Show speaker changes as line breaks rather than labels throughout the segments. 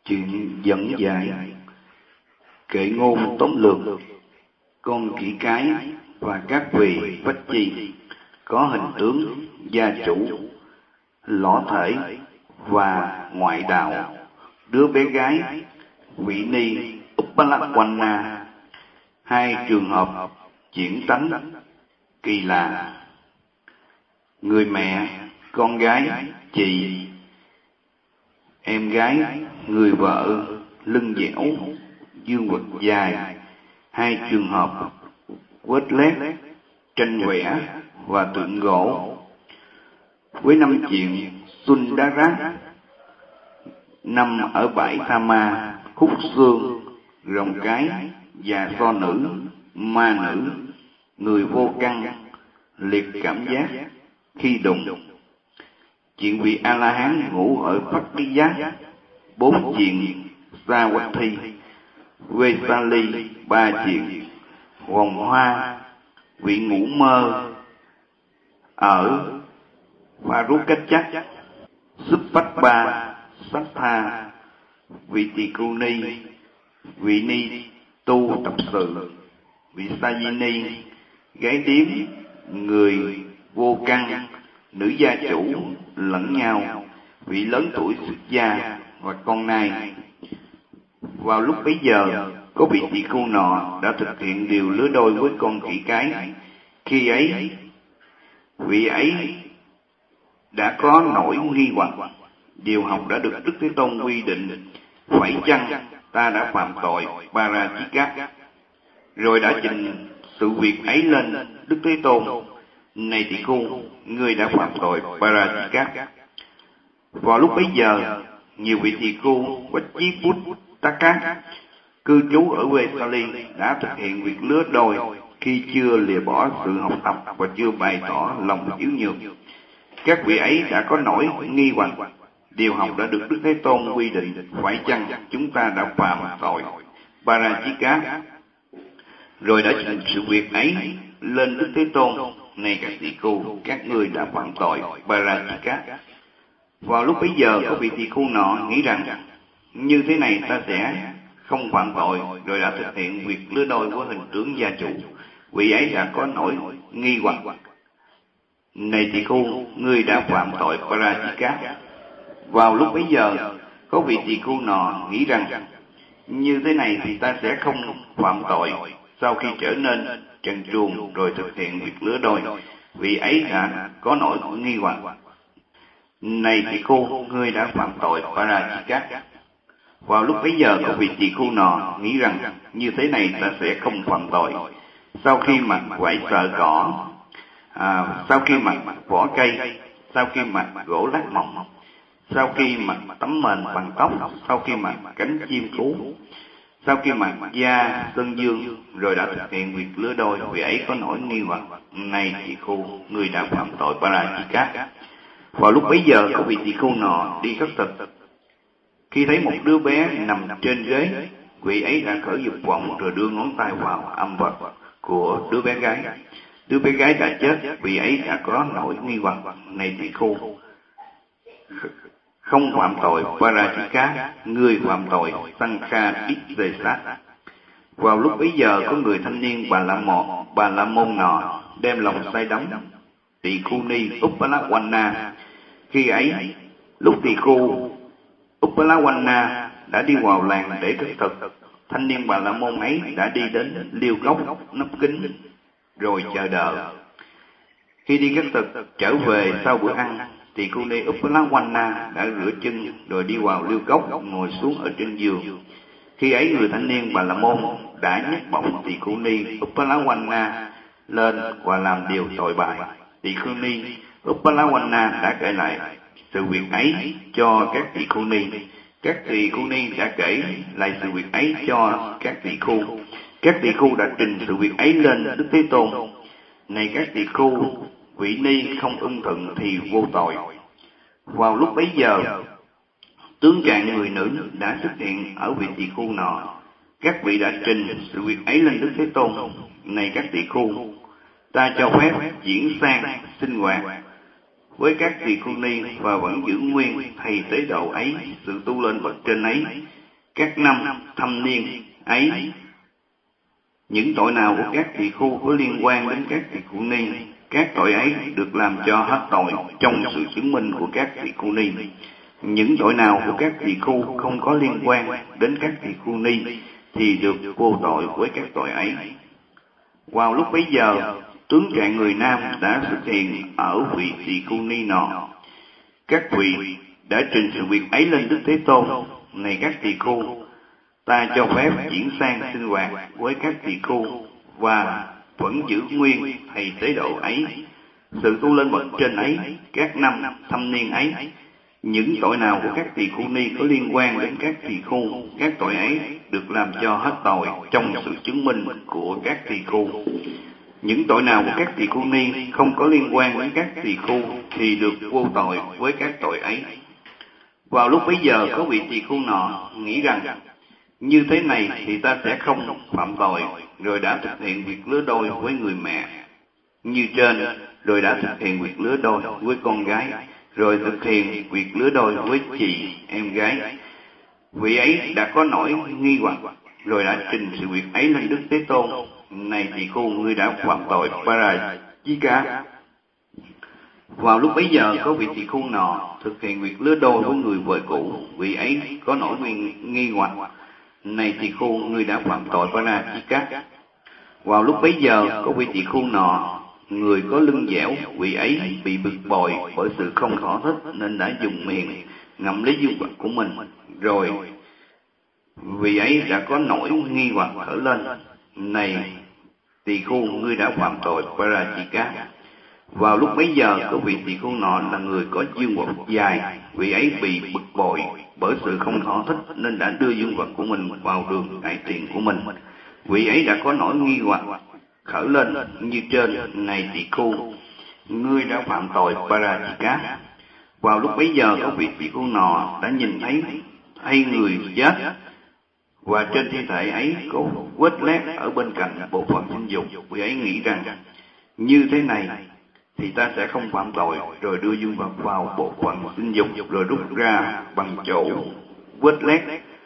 Chuyện dẫn dài. Kệ ngôn tóm lược. Con khỉ cái và các vị bách chi có hình tướng gia chủ, lõa thể và ngoại đạo. Đứa bé gái Vị Ni Uppalaquana. Hai trường hợp chuyển tánh kỳ lạ. Người mẹ, con gái, chị, em gái, người vợ, lưng dẻo, dương vật dài. Hai trường hợp vết lét, tranh vẽ và tượng gỗ. Với năm chuyện Sundarat, năm ở bãi Thama, khúc xương, rồng cái, già so nữ, ma nữ, người vô căn, liệt cảm giác khi đụng. Chuyện vị A-la-hán ngủ ở Pakiyat, bốn chuyện Savatthi, Vesali, ba chuyện vòng hoa, vị ngủ mơ ở Farukachat, Suppatpa, Sattha, vị tỳ khu ni, vị ni tu tập sự, vị Sajini, gái điếm, người vô căn, nữ gia chủ lẫn nhau, vị lớn tuổi xuất gia và con nai. Vào lúc bấy giờ, có vị tỳ khu nọ đã thực hiện điều lứa đôi với con khỉ cái. Khi ấy, vị ấy đã có nỗi nghi hoặc. Điều học đã được Đức Thế Tôn quy định, phải chăng ta đã phạm tội Parachikat? Rồi đã trình sự việc ấy lên Đức Thế Tôn. Này tỳ khu, ngươi đã phạm tội Parachikat. Vào lúc bấy giờ, nhiều vị tỳ khu Vachiputtaka cư trú ở Vesali đã thực hiện việc lứa đôi khi chưa lìa bỏ sự học tập và chưa bày tỏ lòng yếu nhược. Các vị ấy đã có nỗi nghi hoặc. Điều học đã được Đức Thế Tôn quy định, phải chăng chúng ta đã phạm tội Parachikat? Rồi đã trình sự việc ấy lên Đức Thế Tôn. Này các tỳ khu, các ngươi đã phạm tội Parachikat. Vào lúc bấy giờ, có vị tỳ khu nọ nghĩ rằng như thế này ta sẽ không phạm tội, rồi đã thực hiện việc lứa đôi với hình tướng gia chủ. Vị ấy đã có nỗi nghi hoặc. Này tỳ khu, ngươi đã phạm tội Parachikat. Vào lúc bấy giờ, có vị tỳ khu nọ nghĩ rằng như thế này thì ta sẽ không phạm tội. Sau khi trở nên trần truồng rồi thực hiện việc lứa đôi, vị ấy đã có nỗi nghi hoặc. Này tỳ khu, ngươi đã phạm tội Parachikat. Vào lúc bấy giờ, có vị tỳ khu nọ nghĩ rằng như thế này ta sẽ không phạm tội. Sau khi mặc vải sợi cỏ, sau khi mặc vỏ cây, sau khi mặc gỗ lát mỏng, sau khi mặc tấm mền bằng tóc, sau khi mặc cánh chim cú, sau khi mặc da sơn dương, rồi đã thực hiện việc lứa đôi, vị ấy có nỗi nghi hoặc. Này tỳ khu, người đã phạm tội Parachikat. Vào lúc bấy giờ, có vị tỳ khu nọ đi khất thực. Khi thấy một đứa bé nằm trên ghế, vị ấy đã khởi dục vọng rồi đưa ngón tay vào âm vật của đứa bé gái. Đứa bé gái đã chết, vị ấy đã có nỗi nghi hoặc. Này tỳ khu, không phạm tội Parachikat, ngươi phạm tội Sankha Issesat. Vào lúc bấy giờ, có người thanh niên Bà La Môn nọ đem lòng say đắm tỳ khu ni Uppalaquana. Khi ấy, lúc tỳ khu Uppalaquana đã đi vào làng để khất thực, thanh niên Bà La Môn ấy đã đi đến liêu gốc nấp kính rồi chờ đợi. Khi đi khất thực trở về sau bữa ăn, tỳ khu ni Uppalaquana đã rửa chân rồi đi vào liêu gốc ngồi xuống ở trên giường. Khi ấy, người thanh niên Bà La Môn đã nhấc bổng tỳ khu ni Uppalaquana lên và làm điều tội bại. Tỳ khu ni Uppalaquana đã kể lại sự việc ấy cho các tỳ khu ni. Các tỳ khu ni đã kể lại sự việc ấy cho các tỳ khu. Các tỳ khu đã trình sự việc ấy lên Đức Thế Tôn. Này các tỳ khu, vị ni không ưng thuận thì vô tội. Vào lúc bấy giờ, tướng trạng người nữ đã xuất hiện ở vị tỳ khu nọ. Các vị đã trình sự việc ấy lên Đức Thế Tôn. Này các tỳ khu, ta cho phép diễn sang sinh hoạt với các tỳ khưu ni và vẫn giữ nguyên thầy tế độ ấy, sự tu lên bậc trên ấy, các năm thâm niên ấy. Những tội nào của các tỳ khưu có liên quan đến các tỳ khưu ni, các tội ấy được làm cho hết tội trong sự chứng minh của các tỳ khưu ni. Những tội nào của các tỳ khưu không có liên quan đến các tỳ khưu ni thì được vô tội với các tội ấy. Vào lúc bấy giờ, tướng trạng người nam đã xuất hiện ở vị tỳ khưu ni nọ. Các vị đã trình sự việc ấy lên Đức Thế Tôn: này các tỳ khưu, ta cho phép chuyển sang sinh hoạt với các tỳ khưu và vẫn giữ nguyên thầy tế độ ấy, sự tu lên bậc trên ấy, các năm thâm niên ấy. Những tội nào của các tỳ khưu ni có liên quan đến các tỳ khưu, các tội ấy được làm cho hết tội trong sự chứng minh của các tỳ khưu. Những tội nào của các tỳ khưu ni không có liên quan đến các tỳ khưu thì được vô tội với các tội ấy. Vào lúc bấy giờ có vị tỳ khưu nọ nghĩ rằng: như thế này thì ta sẽ không phạm tội, rồi đã thực hiện việc lứa đôi với người mẹ như trên, rồi đã thực hiện việc lứa đôi với con gái, rồi thực hiện việc lứa đôi với chị em gái. Vị ấy đã có nỗi nghi hoặc, rồi đã trình sự việc ấy lên Đức Thế Tôn: này tỳ khưu, ngươi đã phạm tội Parajika. Vào lúc bấy giờ có vị tỳ khưu nọ thực hiện việc lứa đôi với người vợ cũ. Vị ấy có nỗi nghi hoặc: này tỳ khưu, ngươi đã phạm tội Parajika. Vào lúc bấy giờ có vị tỳ khưu nọ, người có lưng dẻo. Vị ấy bị bực bội bởi sự không thỏa thích nên đã dùng miệng ngậm lấy dương vật của mình. Rồi vị ấy đã có nỗi nghi hoặc khởi lên: này tỳ khưu, ngươi đã phạm tội Parajika. Vào lúc bấy giờ có vị tỳ khưu nọ là người có dương vật dài. Vị ấy bị bực bội bởi sự không thỏa thích nên đã đưa dương vật của mình vào đường đại tiện của mình. Vị ấy đã có nỗi nghi hoặc khởi lên như trên: này tỳ khưu, ngươi đã phạm tội Parajika. Vào lúc bấy giờ có vị tỳ khưu nọ đã nhìn thấy người chết, và trên thi thể ấy có vết lét ở bên cạnh bộ phận sinh dục. Vị ấy nghĩ rằng: như thế này thì ta sẽ không phạm tội, rồi đưa dương vật vào bộ phận sinh dục, rồi rút ra bằng chỗ vết lét.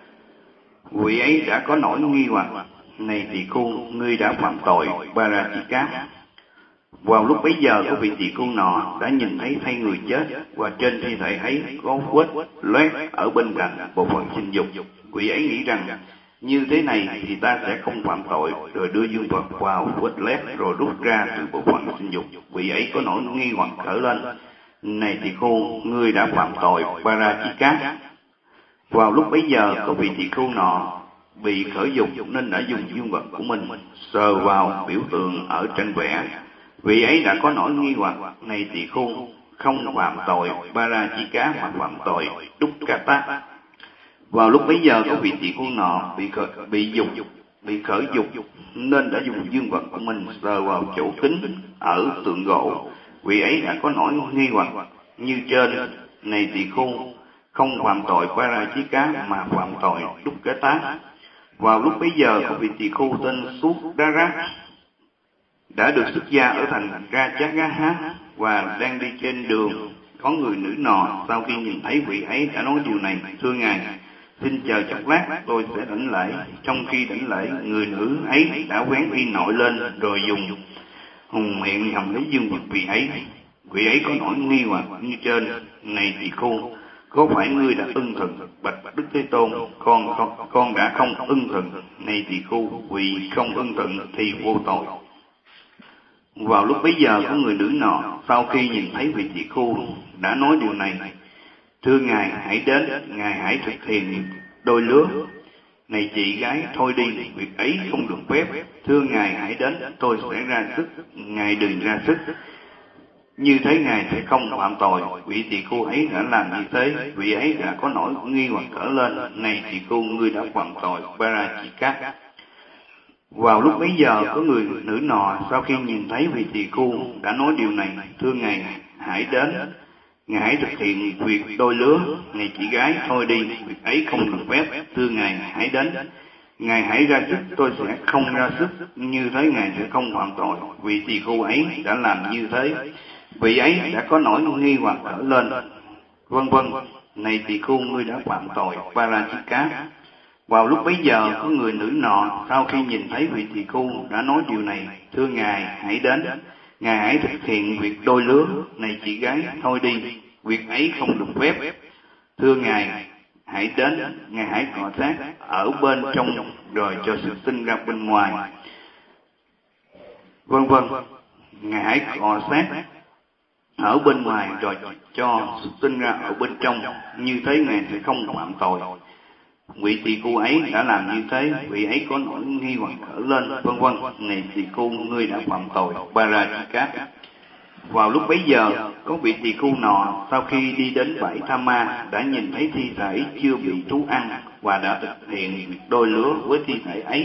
Vị ấy đã có nỗi nghi hoặc: này tỳ khưu, ngươi đã phạm tội Parajika. Vào lúc bấy giờ có vị tỳ khưu nọ đã nhìn thấy người chết, và trên thi thể ấy có vết loét ở bên cạnh bộ phận sinh dục. Vị ấy nghĩ rằng: như thế này thì ta sẽ không phạm tội, rồi đưa dương vật vào vết loét, rồi rút ra từ bộ phận sinh dục. Vị ấy có nỗi nghi hoặc khởi lên: này tỳ khưu, ngươi đã phạm tội Parajika. Vào lúc bấy giờ có vị tỳ khưu nọ bị khởi dục nên đã dùng dương vật của mình sờ vào biểu tượng ở tranh vẽ. Vị ấy đã có nỗi nghi hoặc: này tỳ khưu, không phạm tội Parajika mà phạm tội Dukkata. Vào lúc bấy giờ có vị tỳ khưu nọ bị khởi dục nên đã dùng dương vật của mình sờ vào chỗ kính ở tượng gỗ. Vị ấy đã có nỗi nghi hoặc như trên: này tỳ khưu, không phạm tội Parajika mà phạm tội Dukkata. Vào lúc bấy giờ có vị tỳ khưu tên Sudara đã được xuất gia ở thành Rajagaha và đang đi trên đường. Có người nữ nọ sau khi nhìn thấy vị ấy đã nói điều này: thưa ngài, xin chờ chốc lát, tôi sẽ đảnh lễ. Trong khi đảnh lễ, người nữ ấy đã vén y nội lên, rồi dùng hùng miệng ngậm lấy dương vật vị ấy. Vị ấy có nỗi nghi hoặc như trên: này tỳ khưu, có phải ngươi đã ưng thuận bạch Đức Thế Tôn? Con đã không ưng thuận. Này tỳ khưu, vì không ưng thuận thì vô tội. Vào lúc bấy giờ có người nữ nọ sau khi nhìn thấy vị tỳ khưu đã nói điều này: thưa ngài, hãy đến, ngài hãy thực hiện đôi lứa. Này chị gái, thôi đi, việc ấy không được phép. Thưa ngài, hãy đến, tôi sẽ ra sức, ngài đừng ra sức. Như thế ngài sẽ không phạm tội. Vị tỳ khưu ấy đã làm như thế. Vị ấy đã có nỗi nghi hoặc trở lên: này tỳ khưu, ngươi đã phạm tội Parajika. Vào lúc bấy giờ có người nữ nọ sau khi nhìn thấy vị tỳ khưu đã nói điều này: thưa ngài, hãy đến, ngài hãy thực hiện việc đôi lứa. Này chị gái, thôi đi, việc ấy không được phép. Thưa ngài, hãy đến, ngài hãy ra sức, tôi sẽ không ra sức. Như thế ngài sẽ không phạm tội. Vị tỳ khưu ấy đã làm như thế. Vị ấy đã có nỗi nghi hoặc trở lên, vân vân. Này tỳ khưu, ngươi đã phạm tội Parajika. Vào lúc bấy giờ, có người nữ nọ sau khi nhìn thấy vị tỳ khưu đã nói điều này: thưa ngài, hãy đến, ngài hãy thực hiện việc đôi lứa. Này chị gái, thôi đi, việc ấy không được phép. Thưa ngài, hãy đến, ngài hãy cọ sát ở bên trong rồi cho sự sinh ra bên ngoài, vân vân. Ngài hãy cọ sát ở bên ngoài rồi cho sự sinh ra ở bên trong, như thế ngài sẽ không phạm tội. Vị tỳ khưu ấy đã làm như thế, vị ấy có nỗi nghi hoặc khởi lên, vân vân. Này tỳ khưu, ngươi đã phạm tội Parajika. Vào lúc bấy giờ, có vị tỳ khưu nọ sau khi đi đến bãi Tha Ma đã nhìn thấy thi thể chưa bị thú ăn và đã thực hiện việc đôi lứa với thi thể ấy.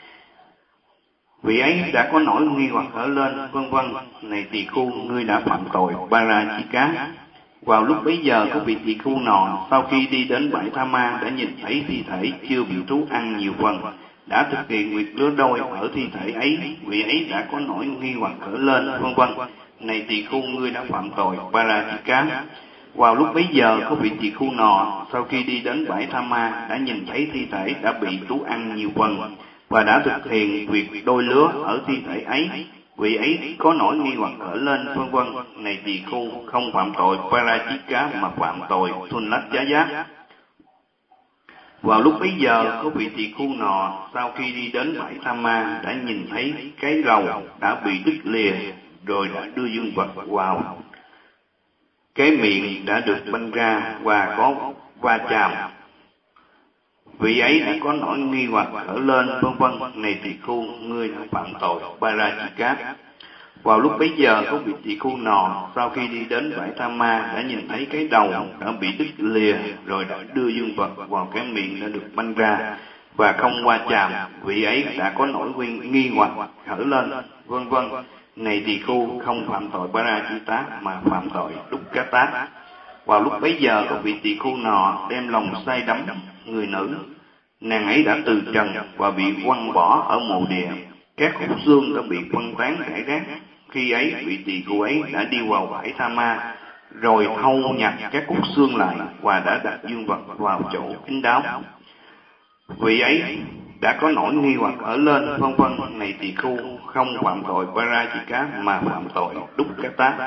Vị ấy đã có nỗi nghi hoặc khởi lên, vân vân. Này tỳ khưu, ngươi đã phạm tội Parajika. Vào lúc bấy giờ, có vị tỳ khưu nọ sau khi đi đến bãi Tha Ma đã nhìn thấy thi thể chưa bị thú ăn nhiều phần, đã thực hiện việc lứa đôi ở thi thể ấy. Vị ấy đã có nỗi nghi hoặc khởi lên, vân vân. Này tỳ khưu, ngươi đã phạm tội Parajika. Vào lúc bấy giờ, có vị tỳ khưu nọ sau khi đi đến bãi Tha Ma đã nhìn thấy thi thể đã bị thú ăn nhiều phần và đã thực hiện việc đôi lứa ở thi thể ấy. Vị ấy có nỗi nghi hoặc khởi lên, vân vân. Này tỳ khưu, không phạm tội Parajika mà phạm tội Thullajjaya. Vào lúc bấy giờ, có vị tỳ khưu nọ sau khi đi đến bãi Tha Ma đã nhìn thấy cái rầu đã bị đứt lìa rồi đã đưa dương vật vào. Cái miệng đã được banh ra và có va chạm. Vị ấy đã có nỗi nghi hoặc khởi lên, vân vân. Này tỳ khưu, ngươi đã phạm tội Parajika. Vào lúc bấy giờ, có vị tỳ khưu nọ sau khi đi đến bãi Tha Ma đã nhìn thấy cái đầu đã bị đứt lìa rồi đã đưa dương vật vào cái miệng đã được banh ra và không va chạm. Vị ấy đã có nỗi nghi hoặc khởi lên, vân vân. Này tỳ khưu, không phạm tội Parajita mà phạm tội Dukkata. Vào lúc bấy giờ, có vị tỳ khưu nọ đem lòng say đắm người nữ. Nàng ấy đã từ trần và bị quăng bỏ ở mộ địa. Các khúc xương đã bị phân tán rải rác. Khi ấy, vị tỳ khưu ấy đã đi vào bãi Tha Ma, rồi thâu nhặt các khúc xương lại và đã đặt dương vật vào chỗ kín đáo. Vị ấy đã có nỗi nghi hoặc ở lên, vân vân. Này tỳ khưu, không phạm tội Parajika mà phạm tội Dukkata.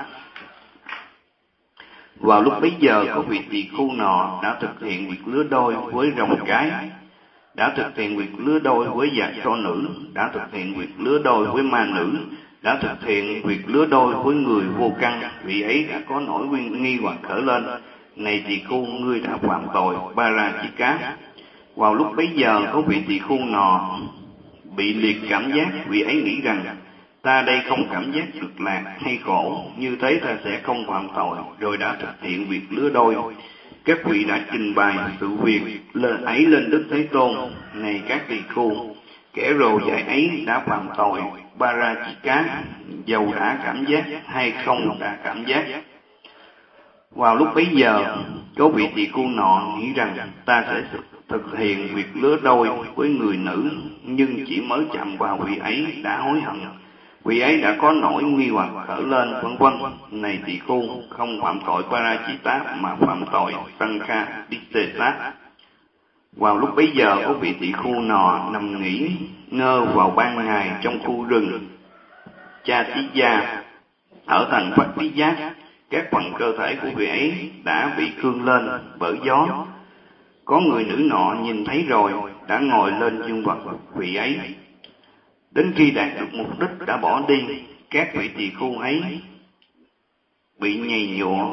Vào lúc bấy giờ, có vị tỳ khưu nọ đã thực hiện việc lứa đôi với rồng cái, đã thực hiện việc lứa đôi với giặc cho nữ, đã thực hiện việc lứa đôi với ma nữ, đã thực hiện việc lứa đôi với người vô căn. Vị ấy đã có nỗi nghi hoặc khởi lên. Này tỳ khưu, ngươi đã phạm tội Parajika. Vào lúc bấy giờ, có vị tỳ khưu nọ bị liệt cảm giác. Vị ấy nghĩ rằng ta đây không cảm giác cực lạc hay khổ, như thế ta sẽ không phạm tội, rồi đã thực hiện việc lứa đôi. Các vị đã trình bày sự việc ấy lên Đức Thế Tôn. Này các tỳ khưu, kẻ rồ dại ấy đã phạm tội Parajika, dầu đã cảm giác hay không đã cảm giác. Vào lúc bấy giờ, có vị tỳ khưu nọ nghĩ rằng ta sẽ thực hiện việc lứa đôi với người nữ, nhưng chỉ mới chạm vào vị ấy đã hối hận. Vị ấy đã có nỗi nghi hoặc khởi lên, vân vân. Này tỳ khưu, không phạm tội Parajita mà phạm tội Sankha Ditthesa. Vào lúc bấy giờ, có vị tỳ khưu nọ nằm nghỉ ngơ vào ban ngày trong khu rừng Chatiya ở thành Phật Tí Giác. Các phần cơ thể của vị ấy đã bị cương lên bởi gió. Có người nữ nọ nhìn thấy rồi đã ngồi lên dương vật vị ấy. Đến khi đạt được mục đích đã bỏ đi, các vị tỳ khưu ấy bị nhầy nhụa.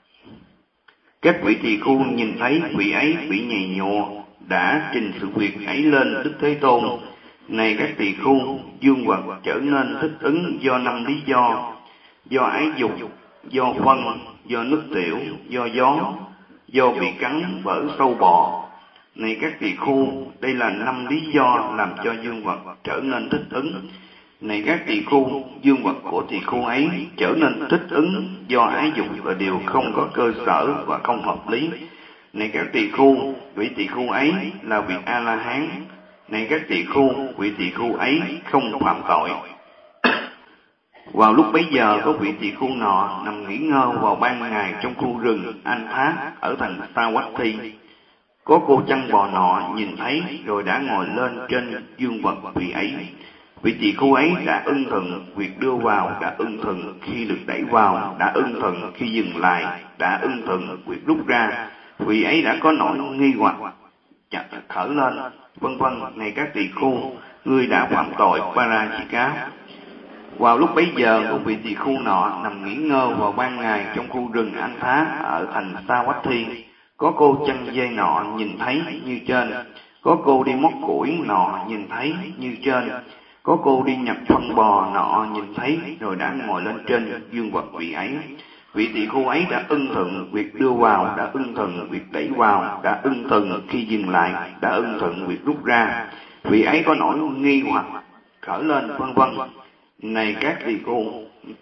Các vị tỳ khưu nhìn thấy vị ấy bị nhầy nhụa đã trình sự việc ấy lên Đức Thế Tôn. Này các tỳ khưu, dương vật trở nên thích ứng do 5 lý do ái dục, do phân, do nước tiểu, do gió, do bị cắn bởi sâu bọ. Này các tỳ khưu, đây là 5 lý do làm cho dương vật trở nên thích ứng. Này các tỳ khưu, dương vật của tỳ khưu ấy trở nên thích ứng do ái dục là điều không có cơ sở và không hợp lý. Này các tỳ khưu, vị tỳ khưu ấy là vị A-la-hán. Này các tỳ khưu, vị tỳ khưu ấy không phạm tội. Vào lúc bấy giờ, có vị tỳ khưu nọ nằm nghỉ ngơi vào ban ngày trong khu rừng An Thá ở thành Savatthi. Có cô chăn bò nọ nhìn thấy rồi đã ngồi lên trên dương vật vị ấy. Vị tỳ khưu ấy đã ưng thuận việc đưa vào, đã ưng thuận khi được đẩy vào, đã ưng thuận khi dừng lại, đã ưng thuận việc rút ra. Vị ấy đã có nỗi nghi hoặc khởi lên, vân vân. Này các tỳ khưu, ngươi đã phạm tội Parajika. Vào lúc bấy giờ, một vị tỳ khưu nọ nằm nghỉ ngơi vào ban ngày trong khu rừng An Thá ở thành Savatthi. Có cô chăn dê nọ nhìn thấy như trên, có cô đi móc củi nọ nhìn thấy như trên, có cô đi nhặt phân bò nọ nhìn thấy rồi đã ngồi lên trên dương vật vị ấy. Vị tỳ khưu ấy đã ưng thuận việc đưa vào, đã ưng thuận việc đẩy vào, đã ưng thuận khi dừng lại, đã ưng thuận việc rút ra. Vị ấy có nỗi nghi hoặc khởi lên, vân vân. Này các tỳ khưu,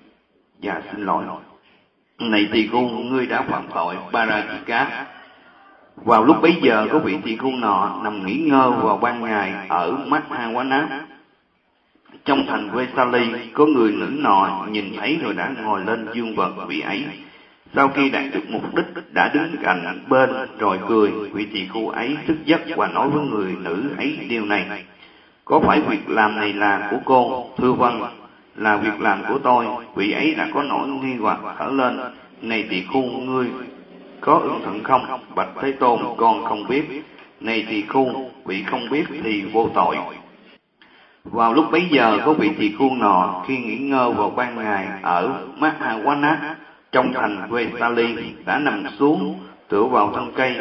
này tỳ khưu, ngươi đã phạm tội Parajika. Vào lúc bấy giờ, có vị tỳ khưu nọ nằm nghỉ ngơi vào ban ngày ở Mahawana trong thành Vesali. Có người nữ nọ nhìn thấy rồi đã ngồi lên dương vật vị ấy. Sau khi đạt được mục đích, đã đứng cạnh bên rồi cười. Vị tỳ khưu ấy thức giấc và nói với người nữ ấy điều này: có phải việc làm này là của cô? Thưa vâng, là việc làm của tôi. Vị ấy đã có nỗi nghi hoặc khởi lên: này tỳ khưu, ngươi có ưng thuận không? Bạch Thế Tôn, con không biết. Này tỳ khưu, vị không biết thì vô tội. Vào lúc bấy giờ, có vị tỳ khưu nọ khi nghỉ ngơi vào ban ngày ở Mahawana trong thành Vesali đã nằm xuống tựa vào thân cây.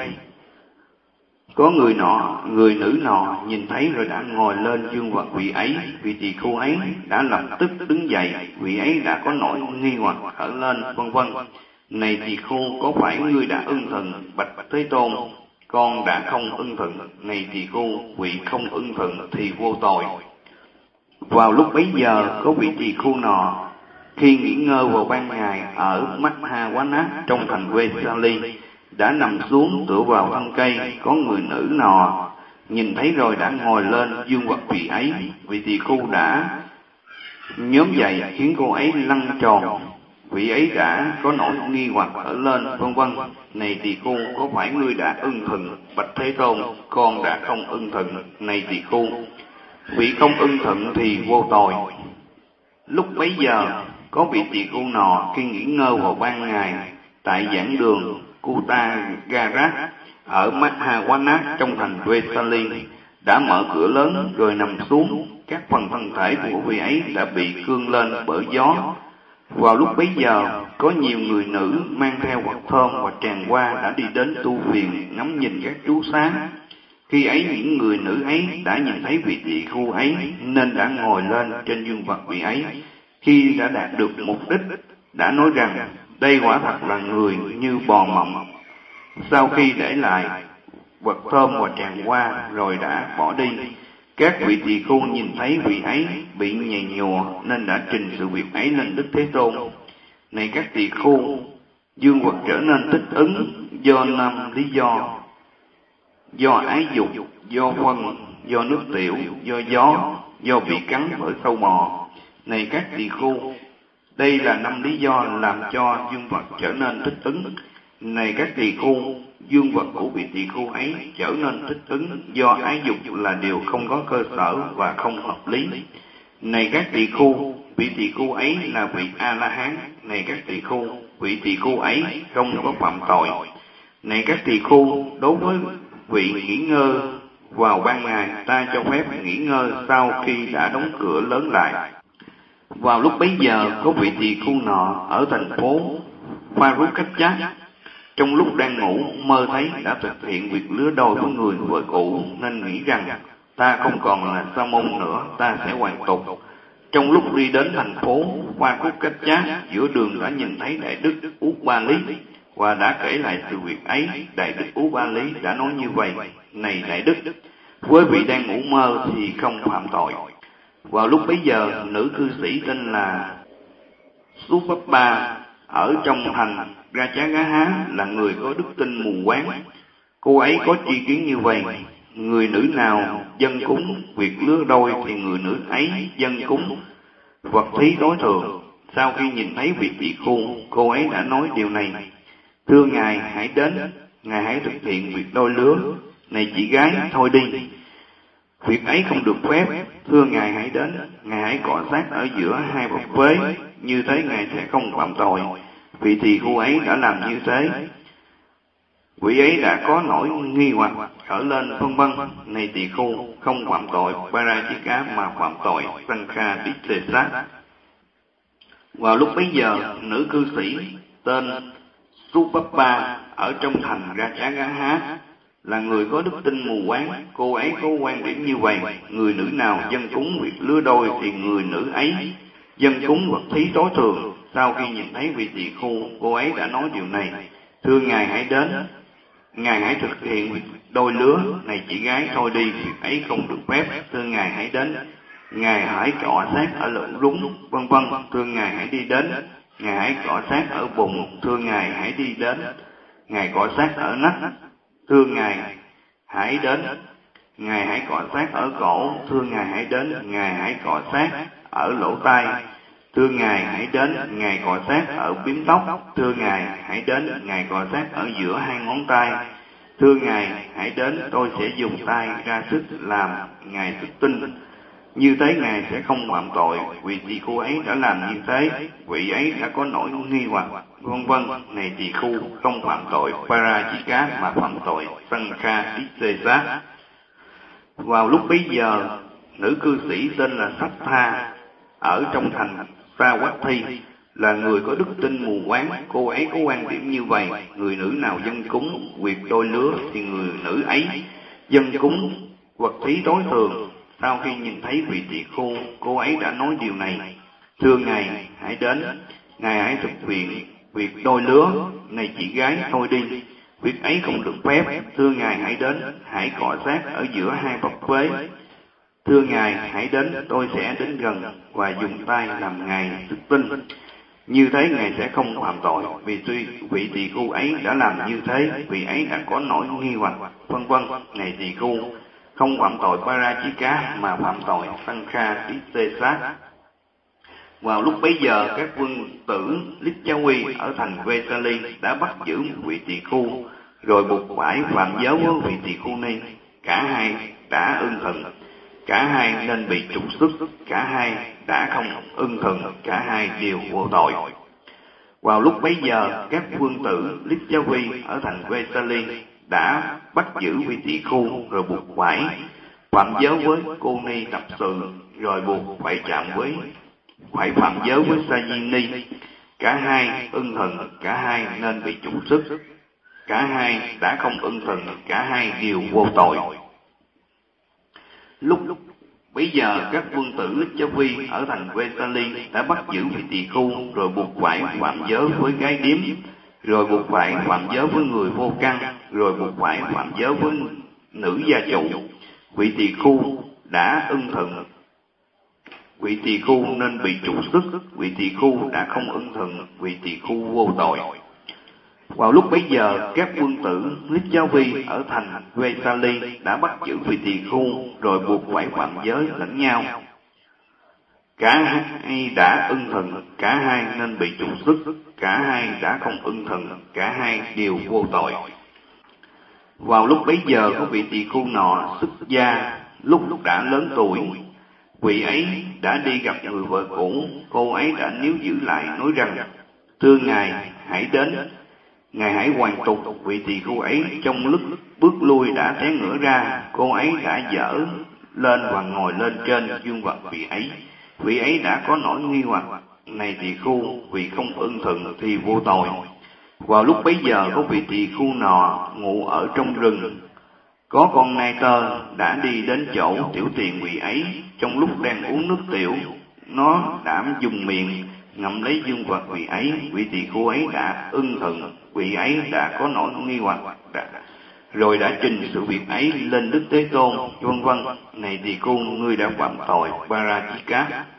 Có người nữ nọ nhìn thấy rồi đã ngồi lên dương vật vị ấy. Vị tỳ khưu ấy đã lập tức đứng dậy. Vị ấy đã có nỗi nghi hoặc khởi lên, vân vân. Này tỳ khưu, có phải ngươi đã ưng thuận? Bạch Thế Tôn, con đã không ưng thuận. Này tỳ khưu, vị không ưng thuận thì vô tội. Vào lúc bấy giờ, có vị tỳ khưu nọ khi nghỉ ngơi vào ban ngày ở Mahawana trong thành Vesali đã nằm xuống tựa vào thân cây. Có người nữ nọ nhìn thấy rồi đã ngồi lên dương vật vị ấy. Vị tỳ khưu đã nhóm dậy khiến cô ấy lăn tròn. Vị ấy đã có nỗi nghi hoặc ở lên, vân vân. Này tỳ khưu, có phải ngươi đã ưng thuận? Bạch Thế Tôn, con đã không ưng thuận. Này tỳ khưu, vị không ưng thuận thì vô tội. Lúc bấy giờ, có vị tỳ khưu nọ khi nghỉ ngơi vào ban ngày tại giảng đường Kutagarat ở Mahawana trong thành Vesali đã mở cửa lớn rồi nằm xuống. Các phần thân thể của vị ấy đã bị cương lên bởi gió. Vào lúc bấy giờ, có nhiều người nữ mang theo quạt thơm và tràng hoa đã đi đến tu viện ngắm nhìn các chú xá. Khi ấy, những người nữ ấy đã nhìn thấy vị tỳ khưu ấy nên đã ngồi lên trên dương vật vị ấy. Khi đã đạt được mục đích, đã nói rằng đây quả thật là người như bò mộng. Sau khi để lại vật thơm và tràng hoa rồi đã bỏ đi. Các vị tỳ khưu nhìn thấy vị ấy bị nhầy nhùa nên đã trình sự việc ấy lên Đức Thế Tôn. Này các tỳ khưu, dương vật trở nên thích ứng do 5 lý do ái dục, do phân, do nước tiểu, do gió, do bị cắn bởi sâu bò. Này các tỳ khưu, đây là 5 lý do làm cho dương vật trở nên thích ứng. Này các tỳ khưu, dương vật của vị tỳ khưu ấy trở nên thích ứng do ái dục là điều không có cơ sở và không hợp lý. Này các tỳ khưu, vị tỳ khưu ấy là vị A-la-hán. Này các tỳ khưu, vị tỳ khưu ấy không có phạm tội. Này các tỳ khưu, đối với vị nghỉ ngơi vào ban ngày, ta cho phép nghỉ ngơi sau khi đã đóng cửa lớn lại. Vào lúc bấy giờ, có vị tỳ khưu nọ ở thành phố Farukachat trong lúc đang ngủ mơ thấy đã thực hiện việc lứa đôi với người vợ cũ nên nghĩ rằng ta không còn là sa môn nữa, ta sẽ hoàn tục. Trong lúc đi đến thành phố Farukachat, giữa đường đã nhìn thấy Đại Đức Upali và đã kể lại sự việc ấy. Đại Đức Upali đã nói như vậy: này Đại Đức, với vị đang ngủ mơ thì không phạm tội. Vào lúc bấy giờ, nữ cư sĩ tên là Supapa ở trong thành Rajagaha là người có đức tin mù quáng. Cô ấy có tri kiến như vậy: người nữ nào dâng cúng việc lứa đôi thì người nữ ấy dâng cúng vật thí tối thượng. Sau khi nhìn thấy vị tỳ khưu, cô ấy đã nói điều này: thưa ngài, hãy đến, ngài hãy thực hiện việc đôi lứa. Này chị gái, thôi đi, việc ấy không được phép. Thưa ngài, hãy đến, ngài hãy cọ sát ở giữa hai bậc phế, như thế ngài sẽ không phạm tội. Vị tỳ khưu ấy đã làm như thế. Vị ấy đã có nỗi nghi hoặc khởi lên vân vân. Này tỳ khưu, không phạm tội Parajika mà phạm tội Sankha Tissesa. Vào lúc bấy giờ, nữ cư sĩ tên Supapa ở trong thành Rajagaha là người có đức tin mù quáng. Cô ấy có quan điểm như vậy: người nữ nào dâng cúng việc lứa đôi thì người nữ ấy dâng cúng vật thí tối thường. Sau khi nhìn thấy vị tỳ khưu, cô ấy đã nói điều này: thưa ngài, hãy đến, ngài hãy thực hiện việc đôi lứa. Này chị gái, thôi đi, việc ấy không được phép. Thưa ngài, hãy đến, ngài hãy cọ sát ở lỗ rúng, vân vân. Thưa ngài, hãy đi đến, ngài hãy cọ sát ở bụng. Thưa ngài, hãy đi đến, ngài cọ sát ở nách. Thưa ngài, hãy đến, ngài hãy cọ sát ở cổ. Thưa ngài, hãy đến, ngài hãy cọ sát ở lỗ tai. Thưa ngài, hãy đến, ngài cọ sát ở bím tóc. Thưa ngài, hãy đến, ngài cọ sát ở giữa hai ngón tay. Thưa ngài, hãy đến, tôi sẽ dùng tay ra sức làm ngài thức tinh. Như thế ngài sẽ không phạm tội. Vị tỳ khưu ấy đã làm như thế. Vị ấy đã có nỗi nghi hoặc, vân vân. Này tỳ khưu, không phạm tội Parajika mà phạm tội Sankha Tissesa. Vào lúc bấy giờ, nữ cư sĩ tên là Sattha ở trong thành Savatthi là người có đức tin mù quáng. Cô ấy có quan điểm như vậy: người nữ nào dâng cúng việc đôi lứa thì người nữ ấy dâng cúng vật thí tối thường. Sau khi nhìn thấy vị tỳ khưu, cô ấy đã nói điều này: thưa ngài, hãy đến, ngài hãy thực hiện việc đôi lứa. Này chị gái, thôi đi, việc ấy không được phép. Thưa ngài, hãy đến, hãy cọ sát ở giữa hai bậc phế. Thưa ngài, hãy đến, tôi sẽ đến gần và dùng tay làm ngài thức tinh. Như thế ngài sẽ không phạm tội. Vì tuy vị tỳ khưu ấy đã làm như thế, vị ấy đã có nỗi nghi hoặc, vân vân. Này tỳ khưu, không phạm tội Parajika mà phạm tội Sankha Tissesa. Vào lúc bấy giờ, các vương tử Lichavi ở thành Vesali đã bắt giữ một vị tỳ khưu, rồi buộc phải phạm giới với vị tỳ khưu này. Cả hai đã ưng thuận, cả hai nên bị trục xuất. Cả hai đã không ưng thuận, cả hai đều vô tội. Vào lúc bấy giờ, các vương tử Lichavi ở thành Vesali đã bắt giữ vị tỳ khưu, rồi buộc phải phạm giới với cô ni tập sự, rồi buộc phải phải phạm giới với Sajini. Cả hai ưng thuận, cả hai nên bị trục xuất. Cả hai đã không ưng thuận, cả hai đều vô tội. Lúc bấy giờ, các vương tử Lichavi ở thành Vesali đã bắt giữ vị tỳ khưu, rồi buộc phải phạm giới với gái điếm, rồi buộc phải phạm giới với người vô căn, rồi buộc phải phạm giới với nữ gia chủ. Vị tỳ khưu đã ưng thuận, vị tỳ khưu nên bị trục xuất. Vị tỳ khưu đã không ưng thuận, vị tỳ khưu vô tội. Vào lúc bấy giờ, các vương tử Lichavi ở thành Vesali đã bắt giữ vị tỳ khưu, rồi buộc phải phạm giới lẫn nhau. Cả hai đã ưng thuận, cả hai nên bị trục xuất. Cả hai đã không ưng thuận, cả hai đều vô tội. Vào lúc bấy giờ, có vị tỳ khưu nọ xuất gia, lúc đã lớn tuổi. Vị ấy đã đi gặp người vợ cũ. Cô ấy đã níu giữ lại, nói rằng: thưa ngài, hãy đến, ngài hãy hoàn tục. Vị tỳ khưu ấy trong lúc bước lui đã té ngửa ra. Cô ấy đã dở lên và ngồi lên trên dương vật vị ấy. Vị ấy đã có nỗi nghi hoặc: này tỳ khưu, vì không ưng thuận thì vô tội. Vào lúc bấy giờ, có vị tỳ khưu nọ ngụ ở trong rừng. Có con nai tơ đã đi đến chỗ tiểu tiền vị ấy. Trong lúc đang uống nước tiểu, nó đã dùng miệng ngậm lấy dương vật vị ấy. Vị tỳ khưu ấy đã ưng thuận, vị ấy đã có nỗi nghi hoặc, rồi đã trình sự việc ấy lên Đức Thế Tôn, vân vân. Này tỳ khưu, ngươi đã phạm tội Parajika.